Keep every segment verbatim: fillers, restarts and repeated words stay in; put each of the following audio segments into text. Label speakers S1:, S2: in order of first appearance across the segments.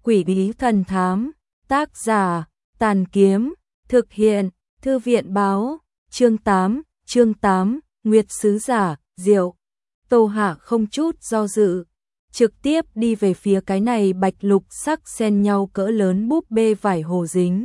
S1: Quỷ bí thần thám, tác giả, Tàn Kiếm, thực hiện, Thư viện báo, chương tám, chương tám, Nguyệt Sứ Giả, Diệu. Tô Hạ không chút do dự, trực tiếp đi về phía cái này bạch lục sắc xen nhau cỡ lớn búp bê vải hồ dính.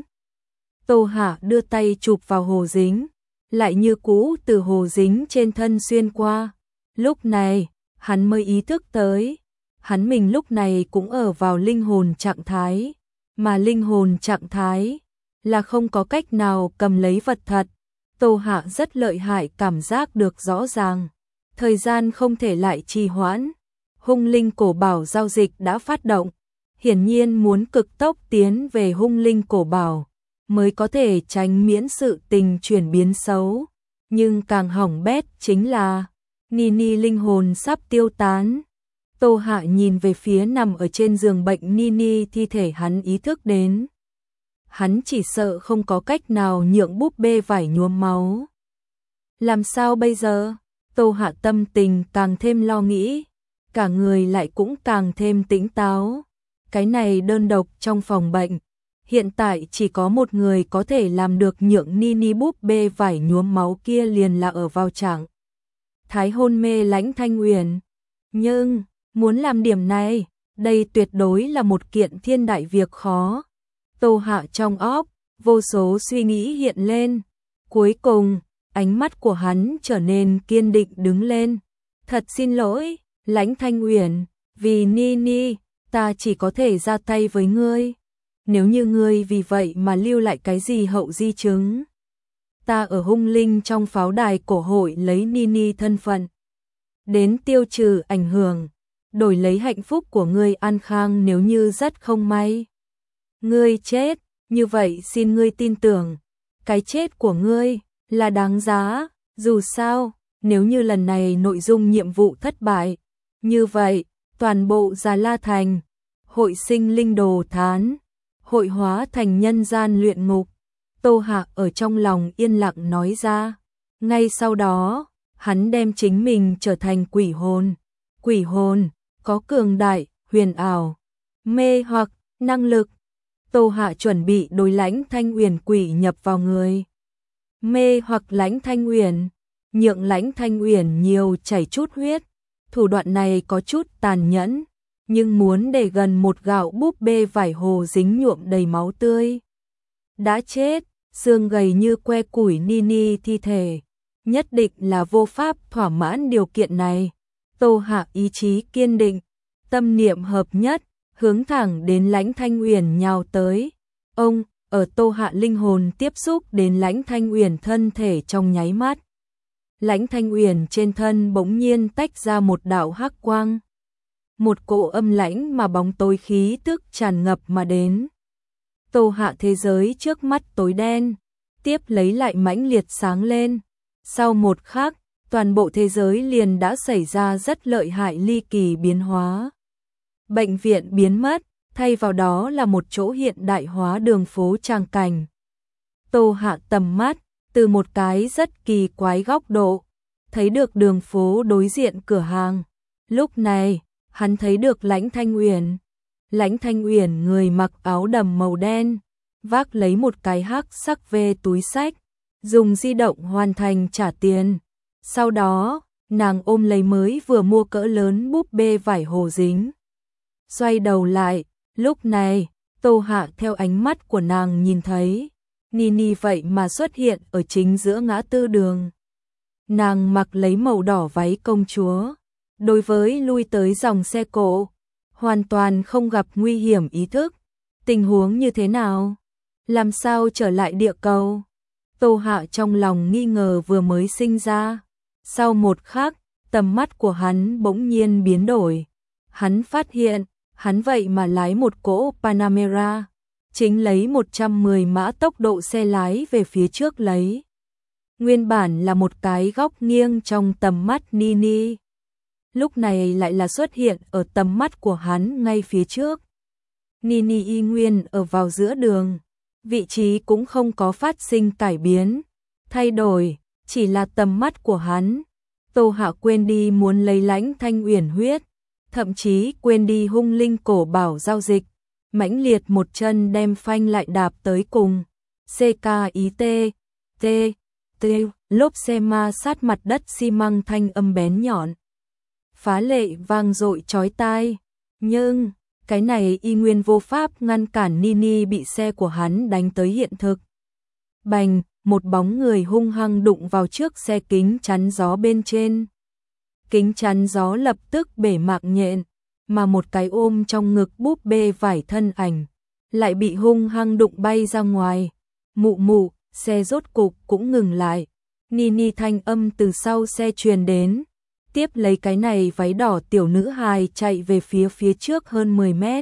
S1: Tô Hạ đưa tay chụp vào hồ dính, lại như cũ từ hồ dính trên thân xuyên qua. Lúc này, hắn mới ý thức tới, hắn mình lúc này cũng ở vào linh hồn trạng thái, mà linh hồn trạng thái là không có cách nào cầm lấy vật thật. Tô Hạ rất lợi hại cảm giác được rõ ràng, thời gian không thể lại trì hoãn. Hung linh cổ bảo giao dịch đã phát động, hiển nhiên muốn cực tốc tiến về hung linh cổ bảo, mới có thể tránh miễn sự tình chuyển biến xấu. Nhưng càng hỏng bét chính là, Nini linh hồn sắp tiêu tán. Tô Hạ nhìn về phía nằm ở trên giường bệnh Nini thi thể hắn ý thức đến. Hắn chỉ sợ không có cách nào nhượng búp bê vải nhuốm máu. Làm sao bây giờ? Tô Hạ tâm tình càng thêm lo nghĩ, cả người lại cũng càng thêm tỉnh táo. Cái này đơn độc trong phòng bệnh, hiện tại chỉ có một người có thể làm được nhượng Nini búp bê vải nhuốm máu kia liền là ở vào trạng thái hôn mê Lãnh Thanh Uyển. Nhưng, muốn làm điểm này, đây tuyệt đối là một kiện thiên đại việc khó. Tô Hạ trong óc, vô số suy nghĩ hiện lên. Cuối cùng, ánh mắt của hắn trở nên kiên định đứng lên. Thật xin lỗi, Lãnh Thanh Uyển, vì Nini, ta chỉ có thể ra tay với ngươi. Nếu như ngươi vì vậy mà lưu lại cái gì hậu di chứng, ta ở hung linh trong pháo đài cổ hội lấy Nini thân phận đến tiêu trừ ảnh hưởng, đổi lấy hạnh phúc của ngươi an khang. Nếu như rất không may ngươi chết, như vậy xin ngươi tin tưởng, cái chết của ngươi là đáng giá. Dù sao, nếu như lần này nội dung nhiệm vụ thất bại, như vậy, toàn bộ Già La Thành, hội sinh linh đồ thán, hội hóa thành nhân gian luyện ngục. Tô Hạ ở trong lòng yên lặng nói ra. Ngay sau đó, hắn đem chính mình trở thành quỷ hồn. Quỷ hồn, có cường đại, huyền ảo, mê hoặc, năng lực. Tô Hạ chuẩn bị đối Lãnh Thanh Uyển quỷ nhập vào người. Mê hoặc Lãnh Thanh Uyển, nhượng Lãnh Thanh Uyển nhiều chảy chút huyết. Thủ đoạn này có chút tàn nhẫn, nhưng muốn để gần một gạo búp bê vải hồ dính nhuộm đầy máu tươi, đã chết, xương gầy như que củi Nini thi thể, nhất định là vô pháp thỏa mãn điều kiện này. Tô Hạ ý chí kiên định, tâm niệm hợp nhất, hướng thẳng đến Lãnh Thanh Uyển nhào tới. Ông, ở Tô Hạ linh hồn tiếp xúc đến Lãnh Thanh Uyển thân thể trong nháy mắt, Lãnh Thanh Uyển trên thân bỗng nhiên tách ra một đạo hắc quang. Một cỗ âm lãnh mà bóng tối khí tức tràn ngập mà đến. Tô Hạ thế giới trước mắt tối đen, tiếp lấy lại mãnh liệt sáng lên. Sau một khắc, toàn bộ thế giới liền đã xảy ra rất lợi hại ly kỳ biến hóa. Bệnh viện biến mất, thay vào đó là một chỗ hiện đại hóa đường phố tràng cảnh. Tô Hạ tầm mắt, từ một cái rất kỳ quái góc độ, thấy được đường phố đối diện cửa hàng. Lúc này, hắn thấy được Lãnh Thanh Uyển. Lãnh Thanh Uyển người mặc áo đầm màu đen, vác lấy một cái hắc sắc về túi sách, dùng di động hoàn thành trả tiền. Sau đó, nàng ôm lấy mới vừa mua cỡ lớn búp bê vải hồ dính. Xoay đầu lại, lúc này, Tô Hạ theo ánh mắt của nàng nhìn thấy Nini vậy mà xuất hiện ở chính giữa ngã tư đường. Nàng mặc lấy màu đỏ váy công chúa, đối với lui tới dòng xe cộ, hoàn toàn không gặp nguy hiểm ý thức. Tình huống như thế nào? Làm sao trở lại địa cầu? Tô Hạ trong lòng nghi ngờ vừa mới sinh ra. Sau một khắc, tầm mắt của hắn bỗng nhiên biến đổi. Hắn phát hiện, hắn vậy mà lái một cỗ Panamera, chính lấy một trăm mười mã tốc độ xe lái về phía trước lấy. Nguyên bản là một cái góc nghiêng trong tầm mắt Nini, lúc này lại là xuất hiện ở tầm mắt của hắn ngay phía trước. Nini y nguyên ở vào giữa đường, vị trí cũng không có phát sinh cải biến, thay đổi, chỉ là tầm mắt của hắn. Tô Hạ quên đi muốn lấy Lãnh Thanh Uyển huyết, thậm chí quên đi hung linh cổ bảo giao dịch, mãnh liệt một chân đem phanh lại đạp tới cùng. xê ca i tê, T, T, lốp xe ma sát mặt đất xi măng thanh âm bén nhọn. Phá lệ vang dội chói tai. Nhưng, cái này y nguyên vô pháp ngăn cản Nini bị xe của hắn đánh tới hiện thực. Bành, một bóng người hung hăng đụng vào trước xe kính chắn gió bên trên. Kính chắn gió lập tức bể mạng nhện, mà một cái ôm trong ngực búp bê vải thân ảnh, lại bị hung hăng đụng bay ra ngoài. Mụ mụ, xe rốt cục cũng ngừng lại. Nini thanh âm từ sau xe truyền đến. Tiếp lấy cái này váy đỏ tiểu nữ hài chạy về phía phía trước hơn mười mét.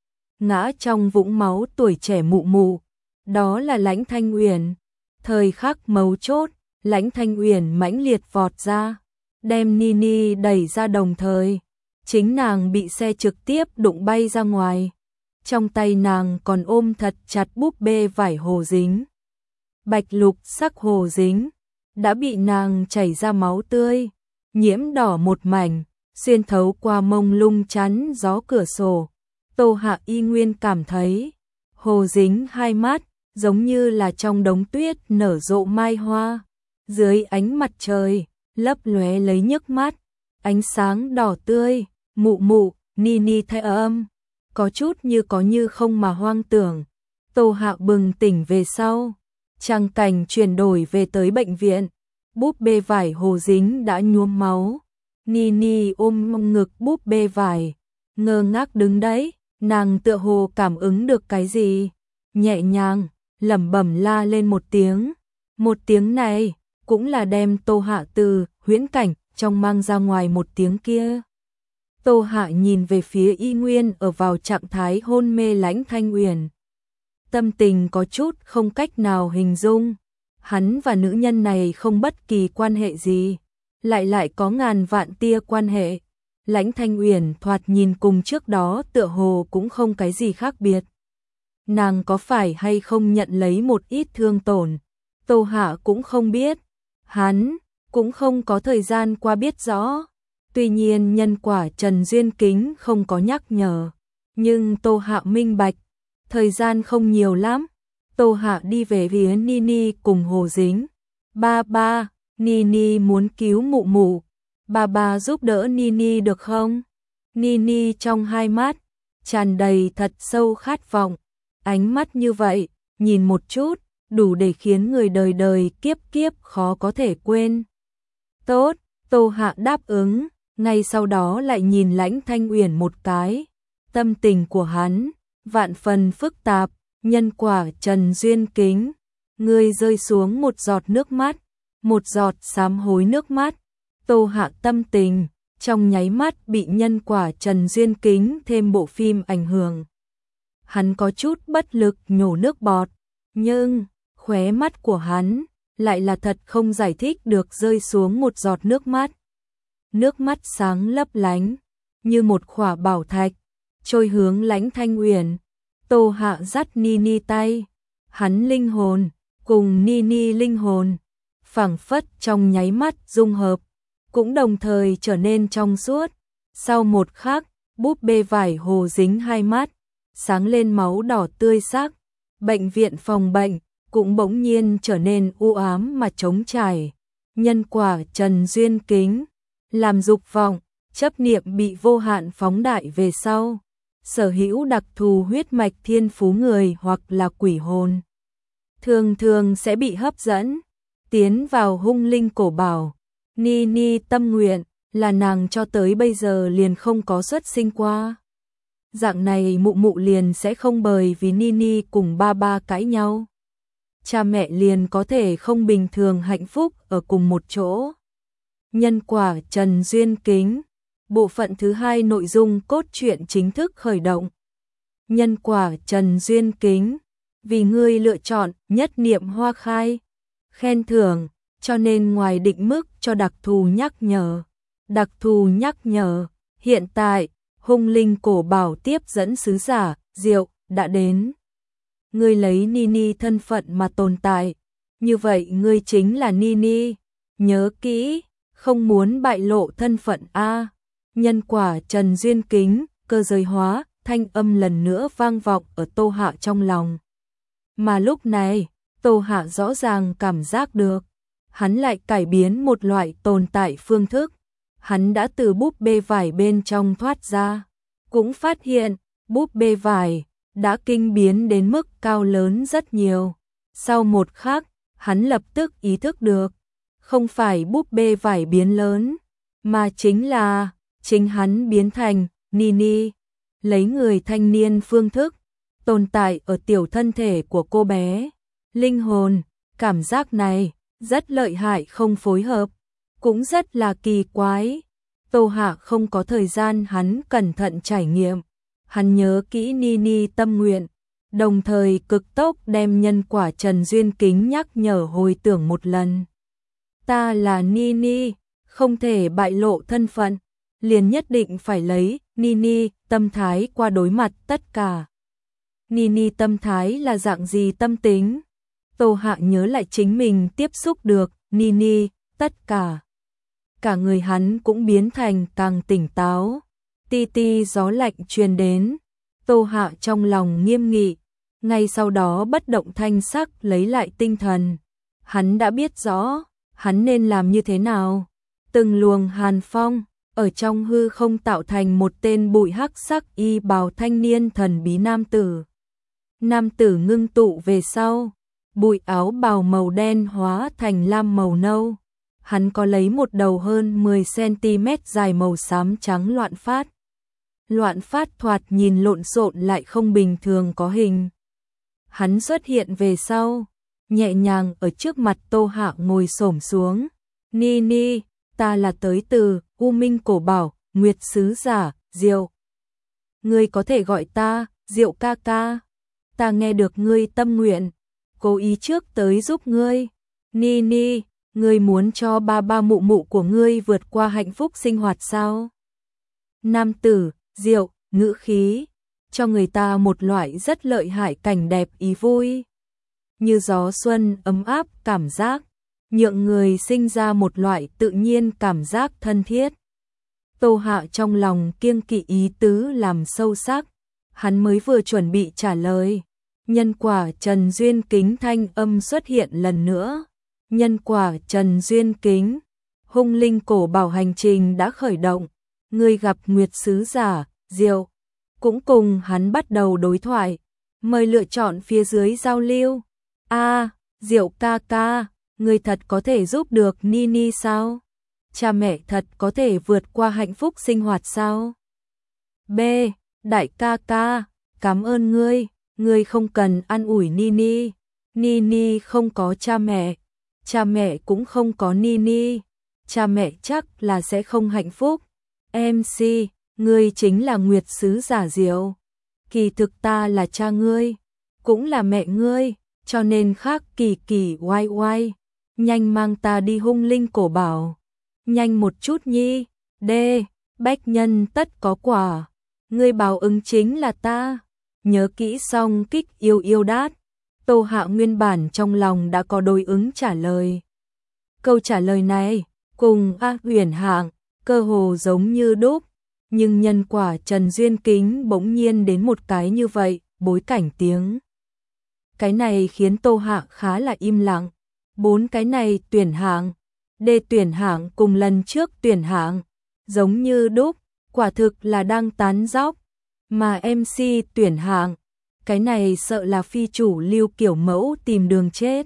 S1: Ngã trong vũng máu tuổi trẻ mụ mụ. Đó là Lãnh Thanh Uyển. Thời khắc mấu chốt, Lãnh Thanh Uyển mãnh liệt vọt ra, đem Nini đẩy ra đồng thời. Chính nàng bị xe trực tiếp đụng bay ra ngoài. Trong tay nàng còn ôm thật chặt búp bê vải hồ dính. Bạch lục sắc hồ dính, đã bị nàng chảy ra máu tươi, nhiễm đỏ một mảnh, xuyên thấu qua mông lung chắn gió cửa sổ. Tô Hạ y nguyên cảm thấy, hồ dính hai mắt, giống như là trong đống tuyết nở rộ mai hoa. Dưới ánh mặt trời, lấp lóe lấy nhức mắt, ánh sáng đỏ tươi. Mụ mụ, Nini thay âm, có chút như có như không mà hoang tưởng. Tô Hạ bừng tỉnh về sau, trang cảnh chuyển đổi về tới bệnh viện. Búp bê vải hồ dính đã nhuốm máu. Nini ôm ngực búp bê vải, ngơ ngác đứng đấy. Nàng tựa hồ cảm ứng được cái gì, nhẹ nhàng lẩm bẩm la lên một tiếng. Một tiếng này cũng là đem Tô Hạ từ huyễn cảnh trong mang ra ngoài một tiếng kia. Tô Hạ nhìn về phía y nguyên ở vào trạng thái hôn mê Lãnh Thanh Uyển. Tâm tình có chút không cách nào hình dung. Hắn và nữ nhân này không bất kỳ quan hệ gì, lại lại có ngàn vạn tia quan hệ. Lãnh Thanh Uyển thoạt nhìn cùng trước đó tựa hồ cũng không cái gì khác biệt. Nàng có phải hay không nhận lấy một ít thương tổn, Tô Hạ cũng không biết. Hắn cũng không có thời gian qua biết rõ. Tuy nhiên nhân quả Trần Duyên Kính không có nhắc nhở, nhưng Tô Hạ minh bạch, thời gian không nhiều lắm. Tô Hạ đi về phía Nini cùng hồ dính. Ba ba, Nini muốn cứu mụ mụ. Ba ba giúp đỡ Nini được không? Nini trong hai mắt tràn đầy thật sâu khát vọng. Ánh mắt như vậy, nhìn một chút, đủ để khiến người đời đời kiếp kiếp khó có thể quên. Tốt, Tô Hạ đáp ứng, ngay sau đó lại nhìn Lãnh Thanh Uyển một cái. Tâm tình của hắn vạn phần phức tạp. Nhân quả Trần Duyên Kính, ngươi rơi xuống một giọt nước mắt, một giọt sám hối nước mắt. Tô Hạ tâm tình trong nháy mắt bị nhân quả Trần Duyên Kính thêm bộ phim ảnh hưởng. Hắn có chút bất lực nhổ nước bọt, nhưng khóe mắt của hắn lại là thật không giải thích được rơi xuống một giọt nước mắt. Nước mắt sáng lấp lánh, như một khỏa bảo thạch, trôi hướng Lãnh Thanh Uyển. Tô Hạ dắt Nini tay, hắn linh hồn cùng Nini linh hồn phảng phất trong nháy mắt dung hợp, cũng đồng thời trở nên trong suốt. Sau một khắc, búp bê vải hồ dính hai mắt, sáng lên máu đỏ tươi sắc. Bệnh viện phòng bệnh cũng bỗng nhiên trở nên u ám mà trống trải. Nhân quả Trần Duyên Kính, làm dục vọng, chấp niệm bị vô hạn phóng đại về sau. Sở hữu đặc thù huyết mạch thiên phú người hoặc là quỷ hồn, thường thường sẽ bị hấp dẫn, tiến vào hung linh cổ bảo. Nini tâm nguyện là nàng cho tới bây giờ liền không có xuất sinh qua. Dạng này mụ mụ liền sẽ không bởi vì Nini cùng ba ba cãi nhau. Cha mẹ liền có thể không bình thường hạnh phúc ở cùng một chỗ. Nhân quả Trần Duyên Kính, bộ phận thứ hai nội dung cốt truyện chính thức khởi động. Nhân quả Trần Duyên Kính, vì ngươi lựa chọn nhất niệm hoa khai, khen thưởng, cho nên ngoài định mức cho đặc thù nhắc nhở. Đặc thù nhắc nhở, hiện tại, hung linh cổ bảo tiếp dẫn sứ giả, Diệu, đã đến. Ngươi lấy Nini thân phận mà tồn tại, như vậy ngươi chính là Nini, nhớ kỹ, không muốn bại lộ thân phận a. Nhân quả Trần Duyên Kính, cơ giới hóa, thanh âm lần nữa vang vọng ở Tô Hạ trong lòng. Mà lúc này, Tô Hạ rõ ràng cảm giác được, hắn lại cải biến một loại tồn tại phương thức. Hắn đã từ búp bê vải bên trong thoát ra, cũng phát hiện búp bê vải đã kinh biến đến mức cao lớn rất nhiều. Sau một khắc, hắn lập tức ý thức được, không phải búp bê vải biến lớn, mà chính là chính hắn biến thành Nini, lấy người thanh niên phương thức tồn tại ở tiểu thân thể của cô bé. Linh hồn, cảm giác này rất lợi hại không phối hợp, cũng rất là kỳ quái. Tô Hạ không có thời gian hắn cẩn thận trải nghiệm, hắn nhớ kỹ Nini tâm nguyện, đồng thời cực tốc đem nhân quả Trần Duyên Kính nhắc nhở hồi tưởng một lần. Ta là Nini, không thể bại lộ thân phận, liền nhất định phải lấy Nini tâm thái qua đối mặt tất cả. Nini tâm thái là dạng gì tâm tính? Tô Hạ nhớ lại chính mình tiếp xúc được Nini, tất cả. Cả người hắn cũng biến thành càng tỉnh táo. Ti ti gió lạnh truyền đến. Tô Hạ trong lòng nghiêm nghị. Ngay sau đó bất động thanh sắc lấy lại tinh thần. Hắn đã biết rõ, hắn nên làm như thế nào. Từng luồng hàn phong, ở trong hư không tạo thành một tên bụi hắc sắc y bào thanh niên thần bí nam tử. Nam tử ngưng tụ về sau, bụi áo bào màu đen hóa thành lam màu nâu. Hắn có lấy một đầu hơn mười xăng-ti-mét dài màu xám trắng loạn phát. Loạn phát thoạt nhìn lộn xộn lại không bình thường có hình. Hắn xuất hiện về sau, nhẹ nhàng ở trước mặt Tô Hạ ngồi xổm xuống. Nini, ta là tới từ U Minh Cổ Bảo, Nguyệt Sứ Giả, Diệu. Ngươi có thể gọi ta, Diệu ca ca. Ta nghe được ngươi tâm nguyện, cố ý trước tới giúp ngươi. Nini, ngươi muốn cho ba ba mụ mụ của ngươi vượt qua hạnh phúc sinh hoạt sao? Nam tử, Diệu, ngữ khí, cho người ta một loại rất lợi hại cảnh đẹp ý vui. Như gió xuân ấm áp cảm giác, nhượng người sinh ra một loại tự nhiên cảm giác thân thiết. Tô Hạ trong lòng kiêng kỵ ý tứ làm sâu sắc, hắn mới vừa chuẩn bị trả lời. Nhân quả Trần Duyên Kính thanh âm xuất hiện lần nữa. Nhân quả Trần Duyên Kính, hung linh cổ bảo hành trình đã khởi động. Người gặp Nguyệt Sứ Giả, Diệu, cũng cùng hắn bắt đầu đối thoại. Mời lựa chọn phía dưới giao lưu. A, Diệu ca ca, người thật có thể giúp được Nini sao? Cha mẹ thật có thể vượt qua hạnh phúc sinh hoạt sao? B, đại ca ca, cảm ơn ngươi, ngươi không cần an ủi Nini. Nini không có cha mẹ, cha mẹ cũng không có Nini, cha mẹ chắc là sẽ không hạnh phúc. em xê, ngươi chính là Nguyệt Sứ Giả Diệu. Kỳ thực ta là cha ngươi, cũng là mẹ ngươi, cho nên khác kỳ kỳ oai oai. Nhanh mang ta đi hung linh cổ bảo. Nhanh một chút nhi. D, bách nhân tất có quả. Ngươi báo ứng chính là ta. Nhớ kỹ xong kích yêu yêu đát. Tô Hạ nguyên bản trong lòng đã có đối ứng trả lời. Câu trả lời này, cùng A Huyền Hạng, cơ hồ giống như đúc. Nhưng nhân quả Trần Duyên Kính bỗng nhiên đến một cái như vậy, bối cảnh tiếng. Cái này khiến Tô Hạ khá là im lặng. Bốn cái này tuyển hạng, D tuyển hạng cùng lần trước tuyển hạng, giống như đúc, quả thực là đang tán dóc. Mà em xê tuyển hạng, cái này sợ là phi chủ lưu kiểu mẫu tìm đường chết.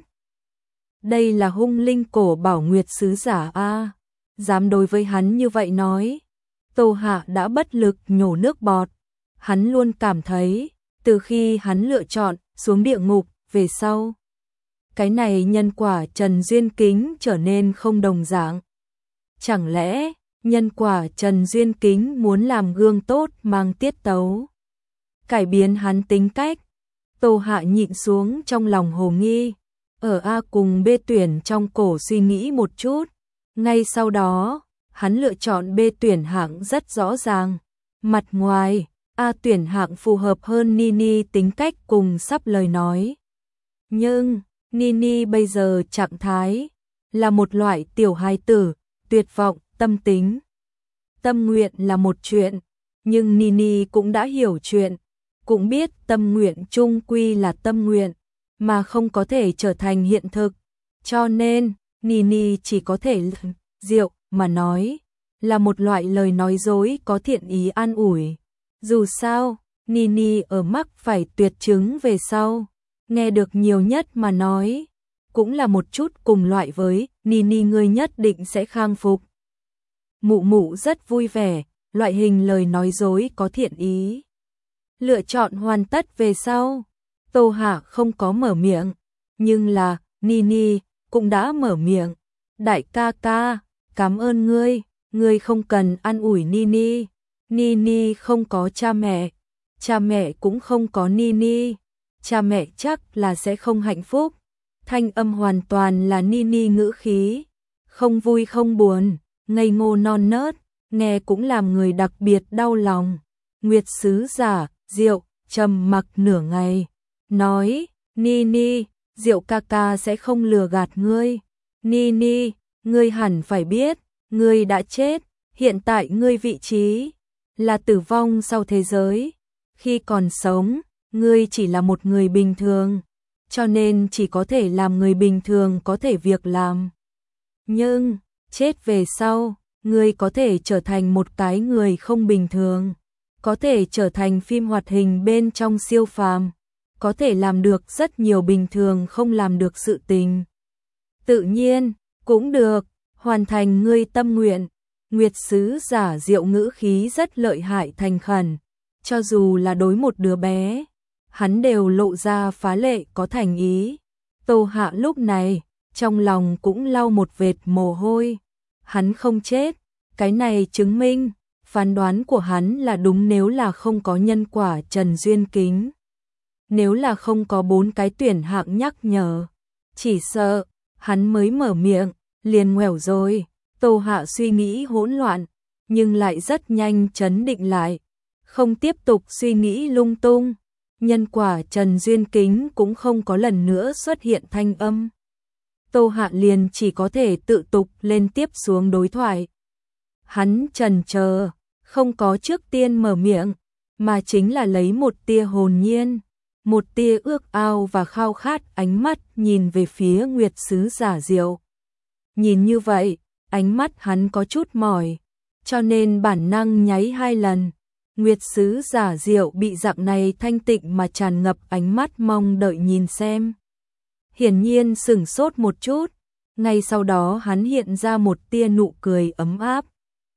S1: Đây là hung linh cổ bảo Nguyệt Sứ Giả A. Dám đối với hắn như vậy nói. Tô Hạ đã bất lực nhổ nước bọt. Hắn luôn cảm thấy, từ khi hắn lựa chọn xuống địa ngục về sau, cái này nhân quả Trần Duyên Kính trở nên không đồng dạng. Chẳng lẽ nhân quả Trần Duyên Kính muốn làm gương tốt mang tiết tấu, cải biến hắn tính cách? Tô Hạ nhịn xuống trong lòng hồ nghi, ở A cùng B tuyển trong cổ suy nghĩ một chút. Ngay sau đó, hắn lựa chọn B tuyển hạng rất rõ ràng. Mặt ngoài, A tuyển hạng phù hợp hơn Nini tính cách cùng sắp lời nói. Nhưng, Nini bây giờ trạng thái là một loại tiểu hài tử, tuyệt vọng, tâm tính. Tâm nguyện là một chuyện, Nhưng Nini cũng đã hiểu chuyện, cũng biết tâm nguyện chung quy là tâm nguyện, mà không có thể trở thành hiện thực. Cho nên, Nini chỉ có thể rượu mà nói, là một loại lời nói dối có thiện ý an ủi. Dù sao, Nini ở mắc phải tuyệt chứng về sau, nghe được nhiều nhất mà nói, cũng là một chút cùng loại với Nini ngươi nhất định sẽ khang phục. Mụ mụ rất vui vẻ, loại hình lời nói dối có thiện ý. Lựa chọn hoàn tất về sau, Tô Hạ không có mở miệng, nhưng là Nini cũng đã mở miệng. Đại ca ca, cảm ơn ngươi, ngươi không cần an ủi Nini. Nini không có cha mẹ, cha mẹ cũng không có Nini, cha mẹ chắc là sẽ không hạnh phúc. Thanh âm hoàn toàn là Nini ngữ khí, không vui không buồn, ngây ngô non nớt, nghe cũng làm người đặc biệt đau lòng. Nguyệt sứ giả, Diệu, trầm mặc nửa ngày, nói, Nini, Diệu ca ca sẽ không lừa gạt ngươi. Nini, ngươi hẳn phải biết, ngươi đã chết, hiện tại ngươi vị trí là tử vong sau thế giới. Khi còn sống, ngươi chỉ là một người bình thường, cho nên chỉ có thể làm người bình thường có thể việc làm. Nhưng, chết về sau, ngươi có thể trở thành một cái người không bình thường, có thể trở thành phim hoạt hình bên trong siêu phàm, có thể làm được rất nhiều bình thường không làm được sự tình. Tự nhiên, cũng được, hoàn thành ngươi tâm nguyện. Nguyệt sứ giả Diệu ngữ khí rất lợi hại thành khẩn, cho dù là đối một đứa bé, hắn đều lộ ra phá lệ có thành ý. Tô Hạ lúc này, trong lòng cũng lau một vệt mồ hôi. Hắn không chết, cái này chứng minh, phán đoán của hắn là đúng. Nếu là không có nhân quả Trần Duyên Kính, nếu là không có bốn cái tuyển hạng nhắc nhở, chỉ sợ, hắn mới mở miệng, liền ngoẻo rồi. Tô Hạ suy nghĩ hỗn loạn, nhưng lại rất nhanh trấn định lại, không tiếp tục suy nghĩ lung tung. Nhân quả Trần Duyên Kính cũng không có lần nữa xuất hiện thanh âm. Tô Hạ liền chỉ có thể tự tục lên tiếp xuống đối thoại. Hắn chần chờ, không có trước tiên mở miệng, mà chính là lấy một tia hồn nhiên, một tia ước ao và khao khát ánh mắt nhìn về phía Nguyệt sứ giả Diệu. Nhìn như vậy, ánh mắt hắn có chút mỏi, cho nên bản năng nháy hai lần. Nguyệt sứ giả Diệu bị dạng này thanh tịnh mà tràn ngập ánh mắt mong đợi nhìn xem. Hiển nhiên sửng sốt một chút, ngay sau đó hắn hiện ra một tia nụ cười ấm áp.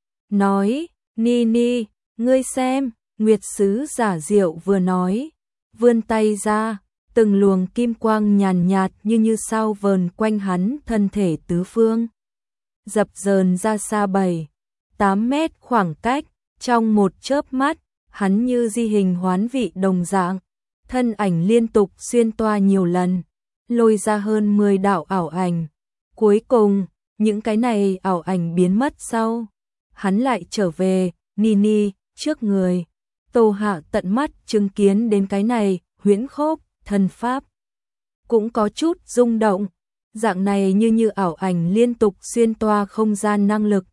S1: Nói, Nini, ngươi xem, Nguyệt sứ giả Diệu vừa nói, vươn tay ra, từng luồng kim quang nhàn nhạt như như sao vờn quanh hắn thân thể tứ phương. Dập dờn ra xa bảy, tám mét khoảng cách, trong một chớp mắt, hắn như di hình hoán vị đồng dạng, thân ảnh liên tục xuyên toa nhiều lần, lôi ra hơn mười đạo ảo ảnh. Cuối cùng, những cái này ảo ảnh biến mất sau, hắn lại trở về, Nini, trước người. Tô Hạ tận mắt chứng kiến đến cái này, huyễn khốc, thần pháp. Cũng có chút rung động, dạng này như như ảo ảnh liên tục xuyên toa không gian năng lực.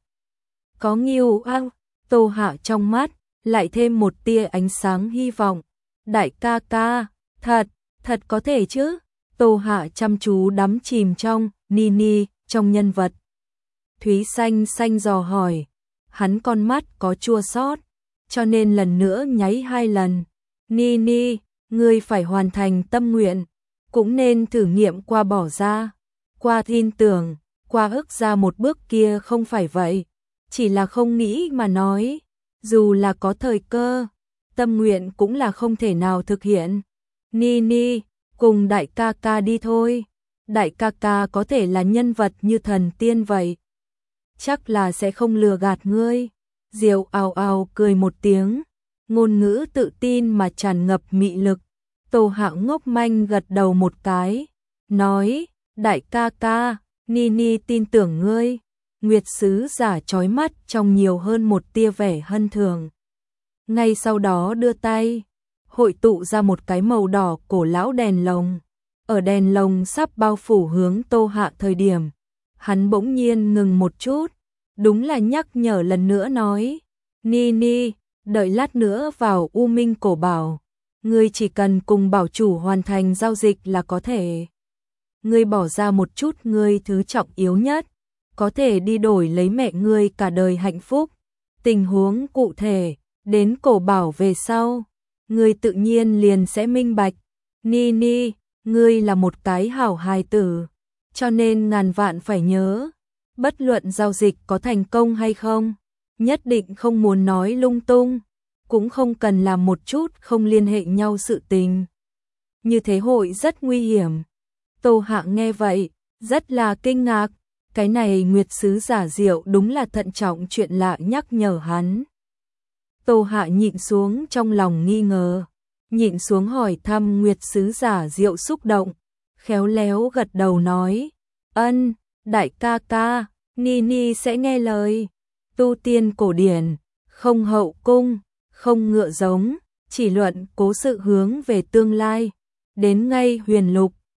S1: Có nghiêu ao, Tô Hạ trong mắt, lại thêm một tia ánh sáng hy vọng. Đại ca ca, thật, thật có thể chứ? Tô Hạ chăm chú đắm chìm trong, Nini, trong nhân vật. Thúy xanh xanh dò hỏi, hắn con mắt có chua xót, cho nên lần nữa nháy hai lần. Nini, ngươi phải hoàn thành tâm nguyện, cũng nên thử nghiệm qua bỏ ra, qua tin tưởng, qua ức ra một bước kia không phải vậy, chỉ là không nghĩ mà nói, dù là có thời cơ, tâm nguyện cũng là không thể nào thực hiện. Nini, cùng đại ca ca đi thôi, đại ca ca có thể là nhân vật như thần tiên vậy, chắc là sẽ không lừa gạt ngươi. Diệu ào ào cười một tiếng, ngôn ngữ tự tin mà tràn ngập mị lực. Tô Hạ ngốc manh gật đầu một cái, nói, đại ca ca, Nini tin tưởng ngươi. Nguyệt sứ giả chói mắt trong nhiều hơn một tia vẻ hân thường. Ngay sau đó đưa tay, hội tụ ra một cái màu đỏ cổ lão đèn lồng. Ở đèn lồng sắp bao phủ hướng Tô Hạ thời điểm, hắn bỗng nhiên ngừng một chút, đúng là nhắc nhở lần nữa nói, Nini, đợi lát nữa vào U Minh Cổ Bảo, ngươi chỉ cần cùng bảo chủ hoàn thành giao dịch là có thể. Ngươi bỏ ra một chút ngươi thứ trọng yếu nhất, có thể đi đổi lấy mẹ ngươi cả đời hạnh phúc. Tình huống cụ thể, đến Cổ Bảo về sau, ngươi tự nhiên liền sẽ minh bạch. Ni Ni, ngươi là một cái hảo hài tử, cho nên ngàn vạn phải nhớ, bất luận giao dịch có thành công hay không, nhất định không muốn nói lung tung, cũng không cần làm một chút không liên hệ nhau sự tình. Như thế hội rất nguy hiểm. Tô Hạ nghe vậy, rất là kinh ngạc, cái này Nguyệt sứ giả Diệu đúng là thận trọng chuyện lạ nhắc nhở hắn. Tô Hạ nhịn xuống trong lòng nghi ngờ, nhịn xuống hỏi thăm Nguyệt sứ giả Diệu xúc động, khéo léo gật đầu nói, ân, đại ca ca, Ni Ni sẽ nghe lời. Tu tiên cổ điển, không hậu cung, không ngựa giống, chỉ luận cố sự hướng về tương lai, đến ngay huyền lục,